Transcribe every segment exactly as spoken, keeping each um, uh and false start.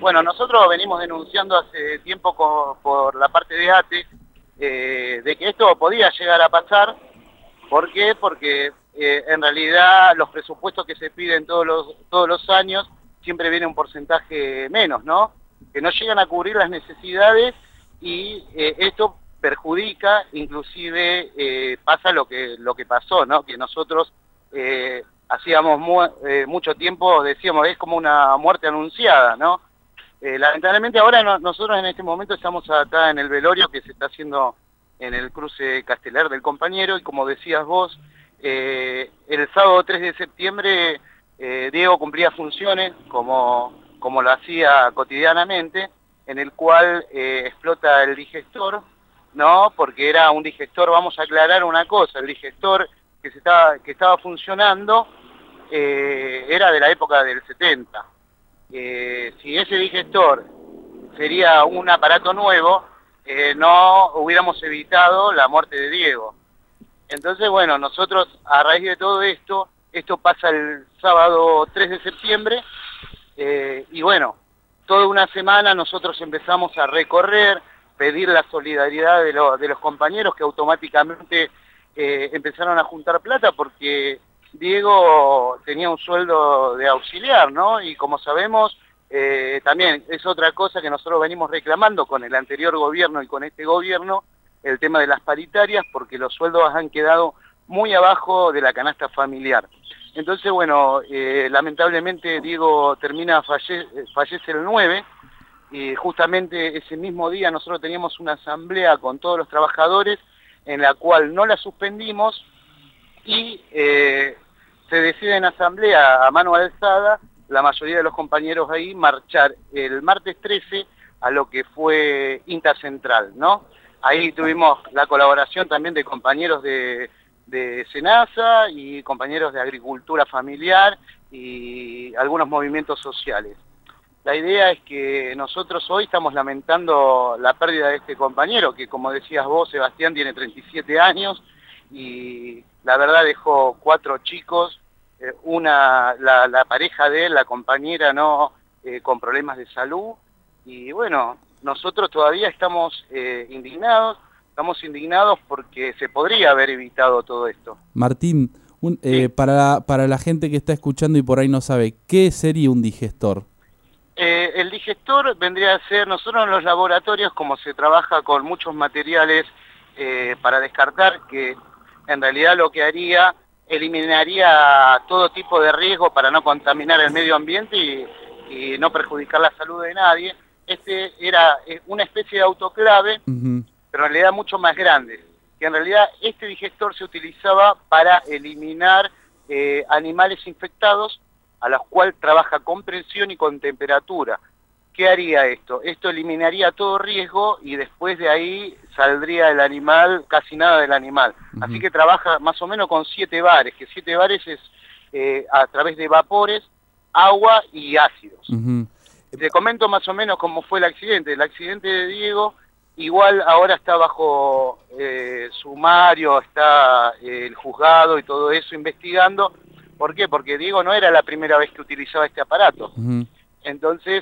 Bueno, nosotros venimos denunciando hace tiempo con, por la parte de ATE eh, de que esto podía llegar a pasar. ¿Por qué? Porque eh, en realidad los presupuestos que se piden todos los, todos los años siempre viene un porcentaje menos, ¿no? Que no llegan a cubrir las necesidades y eh, esto perjudica, inclusive eh, pasa lo que, lo que pasó, ¿no? Que nosotros eh, hacíamos mu eh, mucho tiempo, decíamos, es como una muerte anunciada, ¿no? Eh, lamentablemente ahora no, nosotros en este momento estamos acá en el velorio que se está haciendo en el cruce Castelar del compañero, y como decías vos, eh, el sábado tres de septiembre eh, Diego cumplía funciones como, como lo hacía cotidianamente, en el cual eh, explota el digestor, ¿no? Porque era un digestor, vamos a aclarar una cosa, el digestor que, se estaba, que estaba funcionando eh, era de la época del setenta. Eh, si ese digestor sería un aparato nuevo, eh, no hubiéramos evitado la muerte de Diego. Entonces, bueno, nosotros a raíz de todo esto, esto pasa el sábado tres de septiembre, eh, y bueno, toda una semana nosotros empezamos a recorrer, pedir la solidaridad de, lo, de los compañeros que automáticamente eh, empezaron a juntar plata porque Diego tenía un sueldo de auxiliar, ¿no? Y como sabemos, eh, también es otra cosa que nosotros venimos reclamando con el anterior gobierno y con este gobierno, el tema de las paritarias, porque los sueldos han quedado muy abajo de la canasta familiar. Entonces, bueno, eh, lamentablemente Diego termina, falle fallece el nueve, y justamente ese mismo día nosotros teníamos una asamblea con todos los trabajadores, en la cual no la suspendimos, y eh, se decide en asamblea a mano alzada, la mayoría de los compañeros ahí, marchar el martes trece a lo que fue Intercentral, ¿no? Ahí tuvimos la colaboración también de compañeros de, de SENASA y compañeros de Agricultura Familiar y algunos movimientos sociales. La idea es que nosotros hoy estamos lamentando la pérdida de este compañero, que como decías vos, Sebastián, tiene treinta y siete años, y la verdad dejó cuatro chicos, eh, una la, la pareja de él, la compañera, no eh, con problemas de salud, y bueno, nosotros todavía estamos eh, indignados, estamos indignados porque se podría haber evitado todo esto. Martín, un, eh, sí. para, para la gente que está escuchando y por ahí no sabe, ¿qué sería un digestor? Eh, el digestor vendría a ser, nosotros en los laboratorios, como se trabaja con muchos materiales eh, para descartar, que en realidad lo que haría, eliminaría todo tipo de riesgo para no contaminar el medio ambiente y, y no perjudicar la salud de nadie. Este era una especie de autoclave, uh-huh. pero en realidad mucho más grande, que en realidad este digestor se utilizaba para eliminar eh, animales infectados, a los cuales trabaja con presión y con temperatura. ¿Qué haría esto? Esto eliminaría todo riesgo y después de ahí saldría el animal, casi nada del animal. Uh-huh. Así que trabaja más o menos con siete bares, que siete bares es eh, a través de vapores, agua y ácidos. Uh-huh. Te comento más o menos cómo fue el accidente. El accidente de Diego, igual ahora está bajo eh, sumario, está eh, el juzgado y todo eso investigando. ¿Por qué? Porque Diego no era la primera vez que utilizaba este aparato. Uh-huh. Entonces,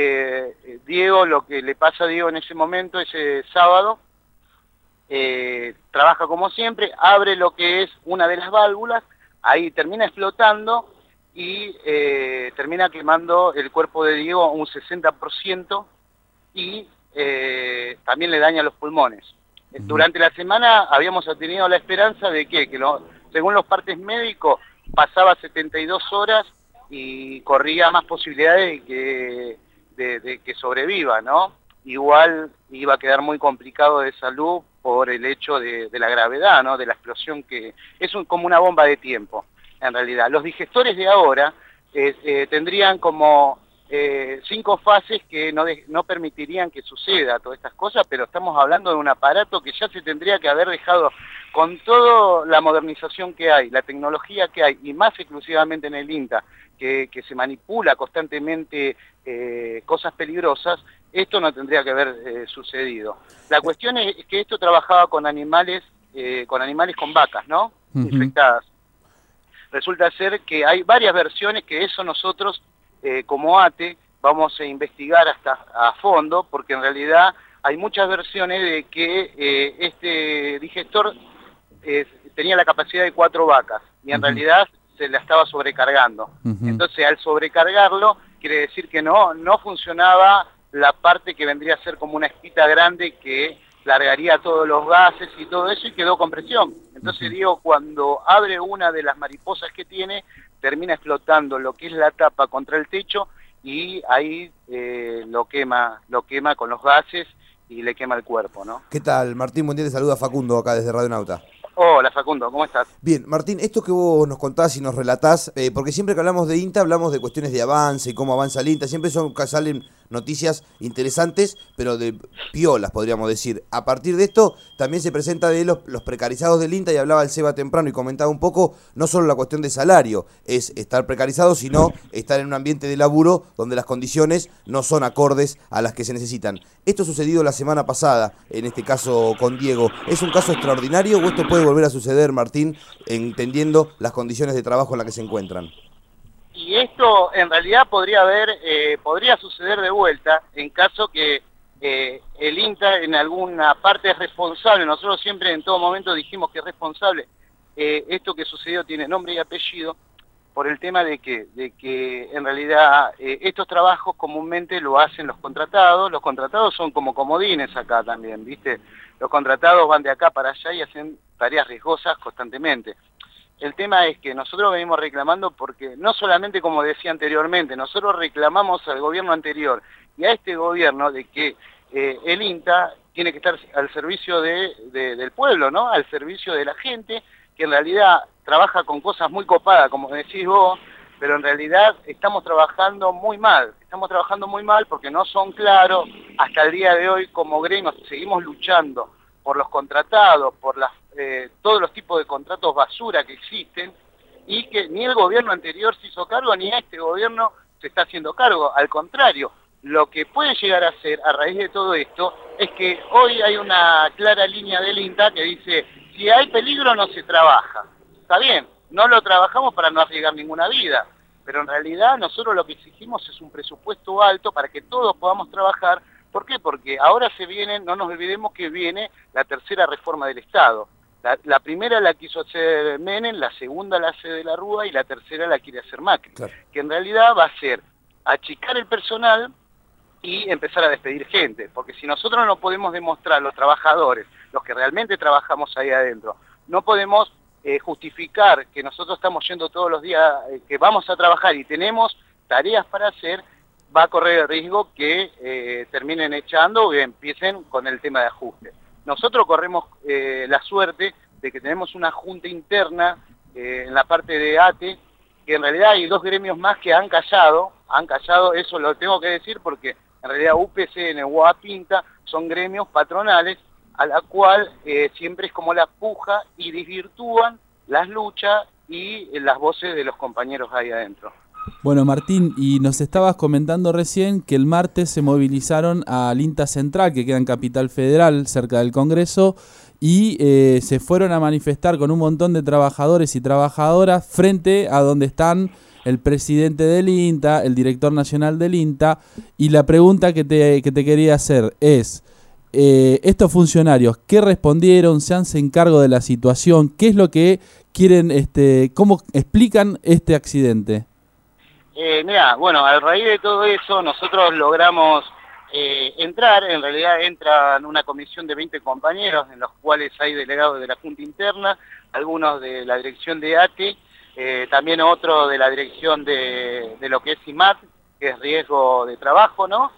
eh, Diego, lo que le pasa a Diego en ese momento, ese sábado, eh, trabaja como siempre, abre lo que es una de las válvulas, ahí termina explotando y eh, termina quemando el cuerpo de Diego un sesenta por ciento y eh, también le daña los pulmones. Uh-huh. Durante la semana habíamos tenido la esperanza de que, que lo, según los partes médicos, pasaba setenta y dos horas y corría más posibilidades de que, de, de que sobreviva, ¿no? Igual iba a quedar muy complicado de salud por el hecho de, de la gravedad, ¿no? De la explosión, que es un, como una bomba de tiempo, en realidad. Los digestores de ahora eh, eh, tendrían como eh, cinco fases que no, de, no permitirían que suceda todas estas cosas, pero estamos hablando de un aparato que ya se tendría que haber dejado, con toda la modernización que hay, la tecnología que hay, y más exclusivamente en el INTA, que, que se manipula constantemente eh, cosas peligrosas, esto no tendría que haber eh, sucedido. La cuestión es que esto trabajaba con animales, eh, con animales con vacas, ¿no? Uh-huh. Infectadas. Resulta ser que hay varias versiones que eso nosotros, eh, como ATE, vamos a investigar hasta a fondo, porque en realidad hay muchas versiones de que eh, este digestor eh, tenía la capacidad de cuatro vacas, y en uh-huh. realidad se la estaba sobrecargando. Uh-huh. Entonces, al sobrecargarlo, quiere decir que no, no funcionaba la parte que vendría a ser como una espita grande que largaría todos los gases y todo eso, y quedó con presión. Entonces, uh-huh. digo, cuando abre una de las mariposas que tiene, termina explotando lo que es la tapa contra el techo, y ahí eh, lo quema, lo quema con los gases y le quema el cuerpo, ¿no? ¿Qué tal, Martín? Buen día, te saluda Facundo acá desde Radio Nauta. Hola Facundo, ¿cómo estás? Bien, Martín, esto que vos nos contás y nos relatás, eh, porque siempre que hablamos de INTA hablamos de cuestiones de avance y cómo avanza el INTA, siempre son, salen noticias interesantes, pero de piolas, podríamos decir. A partir de esto, también se presenta de los, los precarizados del INTA, y hablaba el Seba temprano y comentaba un poco, no solo la cuestión de salario, es estar precarizado, sino estar en un ambiente de laburo donde las condiciones no son acordes a las que se necesitan. Esto sucedido la semana pasada, en este caso con Diego. ¿Es un caso extraordinario o esto puede volver a suceder, Martín, entendiendo las condiciones de trabajo en las que se encuentran? Y esto en realidad podría haber, eh, podría suceder de vuelta en caso que eh, el INTA en alguna parte es responsable. Nosotros siempre en todo momento dijimos que es responsable. Eh, esto que sucedió tiene nombre y apellido por el tema de que, de que en realidad eh, estos trabajos comúnmente lo hacen los contratados. Los contratados son como comodines acá también, ¿viste? Los contratados van de acá para allá y hacen tareas riesgosas constantemente. El tema es que nosotros venimos reclamando porque no solamente, como decía anteriormente, nosotros reclamamos al gobierno anterior y a este gobierno de que eh, el INTA tiene que estar al servicio de, de, del pueblo, ¿no? Al servicio de la gente, que en realidad trabaja con cosas muy copadas, como decís vos, pero en realidad estamos trabajando muy mal. Estamos trabajando muy mal porque no son claros. Hasta el día de hoy, como gremios, seguimos luchando por los contratados, por las, eh, todos los tipos de contratos basura que existen, y que ni el gobierno anterior se hizo cargo, ni este gobierno se está haciendo cargo. Al contrario, lo que puede llegar a ser a raíz de todo esto es que hoy hay una clara línea del INTA que dice, si hay peligro no se trabaja. Está bien, no lo trabajamos para no arriesgar ninguna vida, pero en realidad nosotros lo que exigimos es un presupuesto alto para que todos podamos trabajar. ¿Por qué? Porque ahora se viene, no nos olvidemos que viene la tercera reforma del Estado. La, la primera la quiso hacer Menem, la segunda la hace de la Rúa y la tercera la quiere hacer Macri. Claro. Que en realidad va a ser achicar el personal y empezar a despedir gente. Porque si nosotros no podemos demostrar, los trabajadores, los que realmente trabajamos ahí adentro, no podemos eh, justificar que nosotros estamos yendo todos los días, eh, que vamos a trabajar y tenemos tareas para hacer, va a correr el riesgo que eh, terminen echando o empiecen con el tema de ajuste. Nosotros corremos eh, la suerte de que tenemos una junta interna eh, en la parte de A T E, que en realidad hay dos gremios más que han callado, han callado, eso lo tengo que decir porque en realidad U P C N o APINTA son gremios patronales a la cual eh, siempre es como la puja y desvirtúan las luchas y eh, las voces de los compañeros ahí adentro. Bueno, Martín, y nos estabas comentando recién que el martes se movilizaron al INTA Central, que queda en Capital Federal, cerca del Congreso, y eh, se fueron a manifestar con un montón de trabajadores y trabajadoras frente a donde están el presidente del INTA, el director nacional del INTA, y la pregunta que te, que te quería hacer es, eh, estos funcionarios, ¿qué respondieron? ¿Se hacen cargo de la situación? ¿Qué es lo que quieren, este, cómo explican este accidente? Eh, mira, bueno, a raíz de todo eso nosotros logramos eh, entrar, en realidad entran una comisión de veinte compañeros, en los cuales hay delegados de la Junta Interna, algunos de la dirección de A T E, eh, también otro de la dirección de, de lo que es I M A T, que es riesgo de trabajo, ¿no?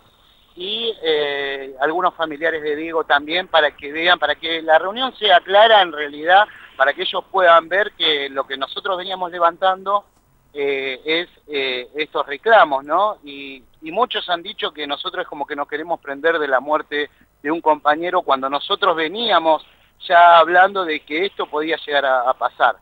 Y eh, algunos familiares de Diego también, para que vean, para que la reunión sea clara en realidad, para que ellos puedan ver que lo que nosotros veníamos levantando Eh, es eh, estos reclamos, ¿no? Y, y muchos han dicho que nosotros es como que nos queremos prender de la muerte de un compañero cuando nosotros veníamos ya hablando de que esto podía llegar a, a pasar.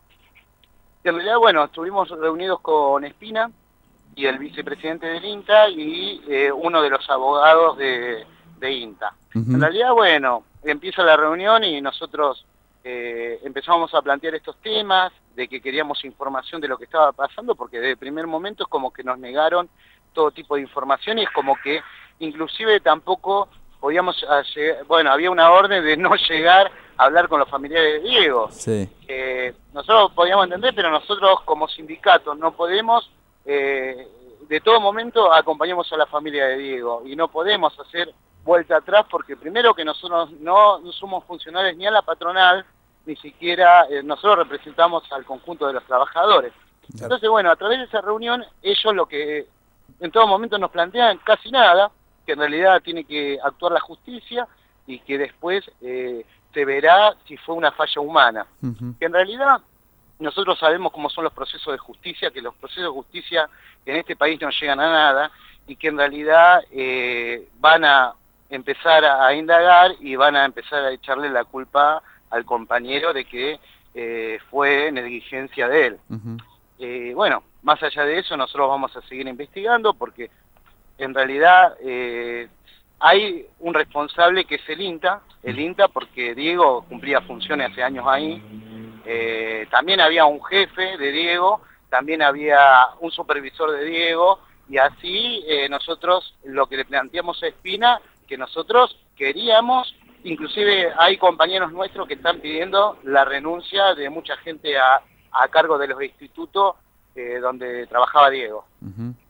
En realidad, bueno, estuvimos reunidos con Espina y el vicepresidente del INTA y eh, uno de los abogados de, de INTA. Uh-huh. En realidad, bueno, empieza la reunión y nosotros eh, empezamos a plantear estos temas, de que queríamos información de lo que estaba pasando, porque desde el primer momento es como que nos negaron todo tipo de información y es como que inclusive tampoco podíamos, llegar, bueno, había una orden de no llegar a hablar con los familiares de Diego. Sí. Eh, nosotros podíamos entender, pero nosotros como sindicato no podemos, eh, de todo momento acompañamos a la familia de Diego y no podemos hacer vuelta atrás porque primero que nosotros no, no somos funcionarios ni a la patronal, ni siquiera eh, nosotros representamos al conjunto de los trabajadores. Claro. Entonces, bueno, a través de esa reunión ellos lo que en todo momento nos plantean casi nada, que en realidad tiene que actuar la justicia y que después eh, se verá si fue una falla humana. Uh-huh. Que en realidad nosotros sabemos cómo son los procesos de justicia, que los procesos de justicia en este país no llegan a nada y que en realidad eh, van a empezar a indagar y van a empezar a echarle la culpa al compañero de que eh, fue negligencia de él. Uh-huh. Eh, bueno, más allá de eso, nosotros vamos a seguir investigando porque en realidad eh, hay un responsable que es el INTA, el INTA porque Diego cumplía funciones hace años ahí, eh, también había un jefe de Diego, también había un supervisor de Diego, y así eh, nosotros lo que le planteamos a Espina, que nosotros queríamos, inclusive hay compañeros nuestros que están pidiendo la renuncia de mucha gente a, a cargo de los institutos eh, donde trabajaba Diego. Uh-huh.